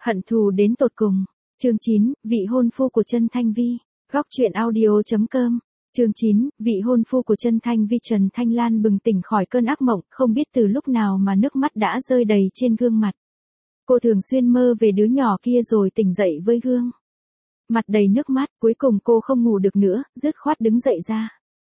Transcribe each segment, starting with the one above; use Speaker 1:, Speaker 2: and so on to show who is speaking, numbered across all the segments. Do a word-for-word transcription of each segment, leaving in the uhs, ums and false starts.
Speaker 1: Hận thù đến tột cùng. Chương chín, vị hôn phu của Trần Thanh Vi. Góc truyện audio chấm com. Chương chín, vị hôn phu của Trần Thanh Vi. Trần Thanh Lan bừng tỉnh khỏi cơn ác mộng, không biết từ lúc nào mà nước mắt đã rơi đầy trên gương mặt. Cô thường xuyên mơ về đứa nhỏ kia rồi tỉnh dậy với gương mặt đầy nước mắt, cuối cùng cô không ngủ được nữa, dứt khoát đứng dậy ra.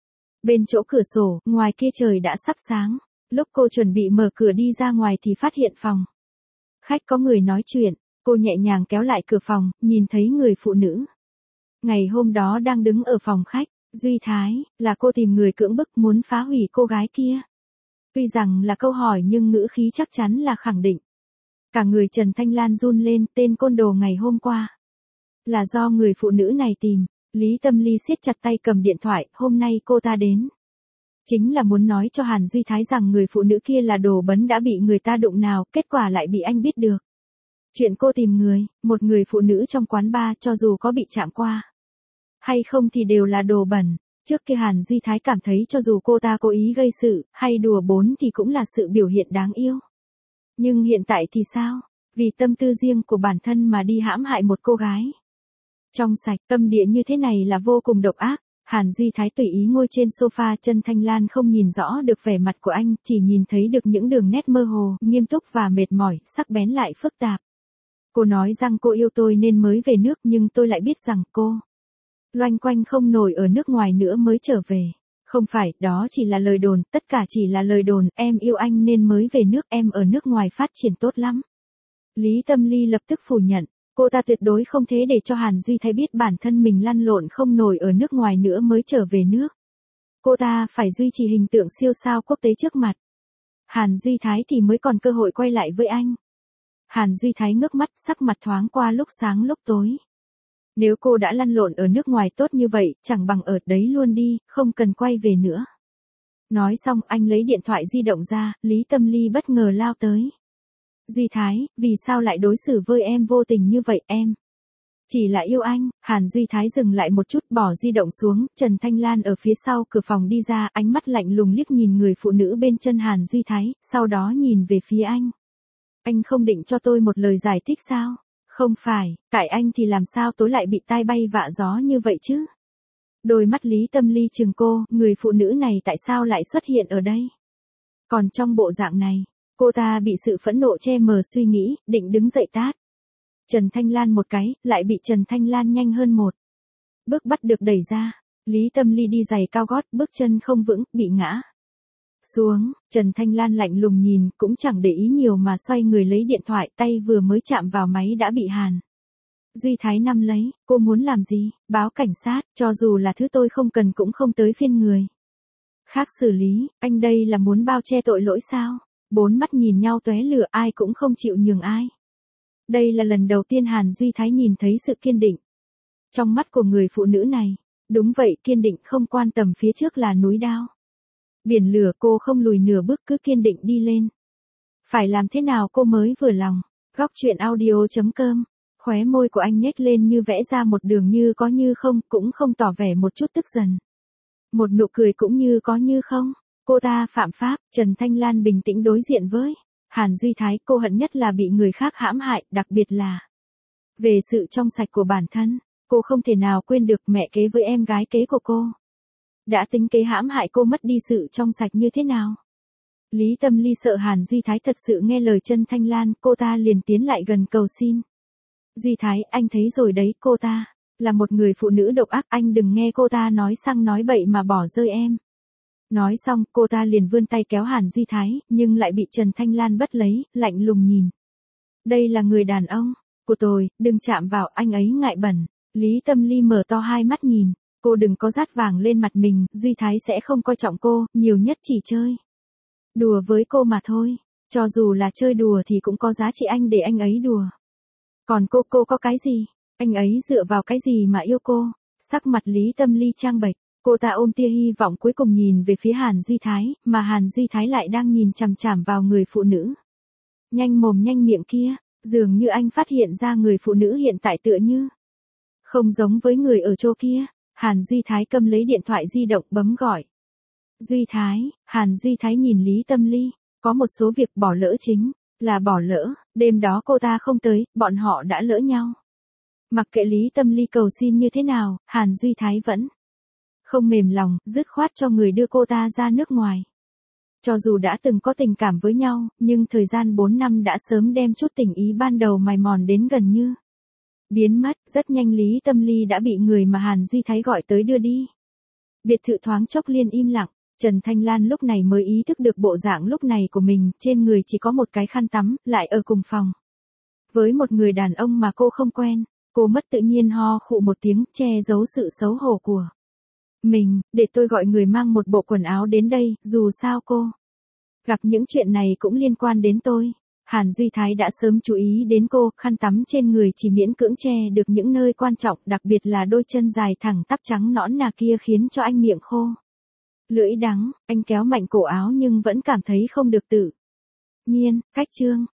Speaker 1: Bên chỗ cửa sổ, ngoài kia trời đã sắp sáng. Lúc cô chuẩn bị mở cửa đi ra ngoài thì phát hiện phòng khách có người nói chuyện. Cô nhẹ nhàng kéo lại cửa phòng, nhìn thấy người phụ nữ ngày hôm đó đang đứng ở phòng khách. Duy Thái, là cô tìm người cưỡng bức muốn phá hủy cô gái kia. Tuy rằng là câu hỏi nhưng ngữ khí chắc chắn là khẳng định. Cả người Trần Thanh Lan run lên, tên côn đồ ngày hôm qua là do người phụ nữ này tìm. Lý Tâm Ly siết chặt tay cầm điện thoại, hôm nay cô ta đến chính là muốn nói cho Hàn Duy Thái rằng người phụ nữ kia là đồ bẩn đã bị người ta đụng nào, kết quả lại bị anh biết được. Chuyện cô tìm người, một người phụ nữ trong quán bar, cho dù có bị chạm qua hay không thì đều là đồ bẩn. Trước kia Hàn Duy Thái cảm thấy cho dù cô ta cố ý gây sự, hay đùa bỡn thì cũng là sự biểu hiện đáng yêu. Nhưng hiện tại thì sao? Vì tâm tư riêng của bản thân mà đi hãm hại một cô gái trong sạch, tâm địa như thế này là vô cùng độc ác. Hàn Duy Thái tùy ý ngồi trên sofa, Trần Thanh Lan không nhìn rõ được vẻ mặt của anh, chỉ nhìn thấy được những đường nét mơ hồ, nghiêm túc và mệt mỏi, sắc bén lại phức tạp. Cô nói rằng cô yêu tôi nên mới về nước, nhưng tôi lại biết rằng cô loanh quanh không nổi ở nước ngoài nữa mới trở về. Không phải, đó chỉ là lời đồn, tất cả chỉ là lời đồn, em yêu anh nên mới về nước, em ở nước ngoài phát triển tốt lắm. Lý Tâm Ly lập tức phủ nhận, cô ta tuyệt đối không thế để cho Hàn Duy Thái biết bản thân mình lăn lộn không nổi ở nước ngoài nữa mới trở về nước. Cô ta phải duy trì hình tượng siêu sao quốc tế trước mặt Hàn Duy Thái thì mới còn cơ hội quay lại với anh. Hàn Duy Thái ngước mắt, sắc mặt thoáng qua lúc sáng lúc tối. Nếu cô đã lăn lộn ở nước ngoài tốt như vậy, chẳng bằng ở đấy luôn đi, không cần quay về nữa. Nói xong anh lấy điện thoại di động ra, Lý Tâm Ly bất ngờ lao tới. Duy Thái, vì sao lại đối xử với em vô tình như vậy, em chỉ là yêu anh. Hàn Duy Thái dừng lại một chút, bỏ di động xuống. Trần Thanh Lan ở phía sau cửa phòng đi ra, ánh mắt lạnh lùng liếc nhìn người phụ nữ bên chân Hàn Duy Thái, sau đó nhìn về phía anh. Anh không định cho tôi một lời giải thích sao? Không phải, tại anh thì làm sao tối lại bị tai bay vạ gió như vậy chứ? Đôi mắt Lý Tâm Ly trừng cô, người phụ nữ này tại sao lại xuất hiện ở đây? Còn trong bộ dạng này, cô ta bị sự phẫn nộ che mờ suy nghĩ, định đứng dậy tát Trần Thanh Lan một cái, lại bị Trần Thanh Lan nhanh hơn một bước bắt được đẩy ra. Lý Tâm Ly đi giày cao gót, bước chân không vững, bị ngã xuống. Trần Thanh Lan lạnh lùng nhìn, cũng chẳng để ý nhiều mà xoay người lấy điện thoại, tay vừa mới chạm vào máy đã bị Hàn Duy Thái nắm lấy. Cô muốn làm gì? Báo cảnh sát, cho dù là thứ tôi không cần cũng không tới phiên người khác xử lý. Anh đây là muốn bao che tội lỗi sao? Bốn mắt nhìn nhau tóe lửa, ai cũng không chịu nhường ai. Đây là lần đầu tiên Hàn Duy Thái nhìn thấy sự kiên định trong mắt của người phụ nữ này. Đúng vậy, kiên định, không quan tâm phía trước là núi đao biển lửa, cô không lùi nửa bước, cứ kiên định đi lên. Phải làm thế nào cô mới vừa lòng? Góc truyện audio chấm com. Khóe môi của anh nhếch lên như vẽ ra một đường như có như không, cũng không tỏ vẻ một chút tức giận. Một nụ cười cũng như có như không. Cô ta phạm pháp. Trần Thanh Lan bình tĩnh đối diện với Hàn Duy Thái. Cô hận nhất là bị người khác hãm hại, đặc biệt là về sự trong sạch của bản thân. Cô không thể nào quên được mẹ kế với em gái kế của cô đã tính kế hãm hại cô mất đi sự trong sạch như thế nào. Lý Tâm Ly sợ Hàn Duy Thái thật sự nghe lời Trần Thanh Lan, cô ta liền tiến lại gần cầu xin. Duy Thái, anh thấy rồi đấy, cô ta là một người phụ nữ độc ác, anh đừng nghe cô ta nói sang nói bậy mà bỏ rơi em. Nói xong, cô ta liền vươn tay kéo Hàn Duy Thái, nhưng lại bị Trần Thanh Lan bắt lấy, lạnh lùng nhìn. Đây là người đàn ông của tôi, đừng chạm vào, anh ấy ngại bẩn. Lý Tâm Ly mở to hai mắt nhìn. Cô đừng có dát vàng lên mặt mình, Duy Thái sẽ không coi trọng cô, nhiều nhất chỉ chơi đùa với cô mà thôi. Cho dù là chơi đùa thì cũng có giá trị anh để anh ấy đùa. Còn cô, cô có cái gì? Anh ấy dựa vào cái gì mà yêu cô? Sắc mặt Lý Tâm Ly trang bệch, cô ta ôm tia hy vọng cuối cùng nhìn về phía Hàn Duy Thái, mà Hàn Duy Thái lại đang nhìn chằm chằm vào người phụ nữ nhanh mồm nhanh miệng kia. Dường như anh phát hiện ra người phụ nữ hiện tại tựa như không giống với người ở chỗ kia. Hàn Duy Thái cầm lấy điện thoại di động bấm gọi. Duy Thái, Hàn Duy Thái nhìn Lý Tâm Ly, có một số việc bỏ lỡ chính Là bỏ lỡ, đêm đó cô ta không tới, bọn họ đã lỡ nhau. Mặc kệ Lý Tâm Ly cầu xin như thế nào, Hàn Duy Thái vẫn không mềm lòng, dứt khoát cho người đưa cô ta ra nước ngoài. Cho dù đã từng có tình cảm với nhau, nhưng thời gian bốn năm đã sớm đem chút tình ý ban đầu mài mòn đến gần như biến mất. Rất nhanh Lý Tâm Ly đã bị người mà Hàn Duy Thái gọi tới đưa đi. Biệt thự thoáng chốc liên im lặng, Trần Thanh Lan lúc này mới ý thức được bộ dạng lúc này của mình, trên người chỉ có một cái khăn tắm, lại ở cùng phòng với một người đàn ông mà cô không quen. Cô mất tự nhiên ho khụ một tiếng, che giấu sự xấu hổ của mình. Để tôi gọi người mang một bộ quần áo đến đây, dù sao cô gặp những chuyện này cũng liên quan đến tôi. Hàn Duy Thái đã sớm chú ý đến cô, khăn tắm trên người chỉ miễn cưỡng che được những nơi quan trọng, đặc biệt là đôi chân dài thẳng tắp trắng nõn nà kia khiến cho anh miệng khô lưỡi đắng. Anh kéo mạnh cổ áo nhưng vẫn cảm thấy không được tự nhiên. Cách chương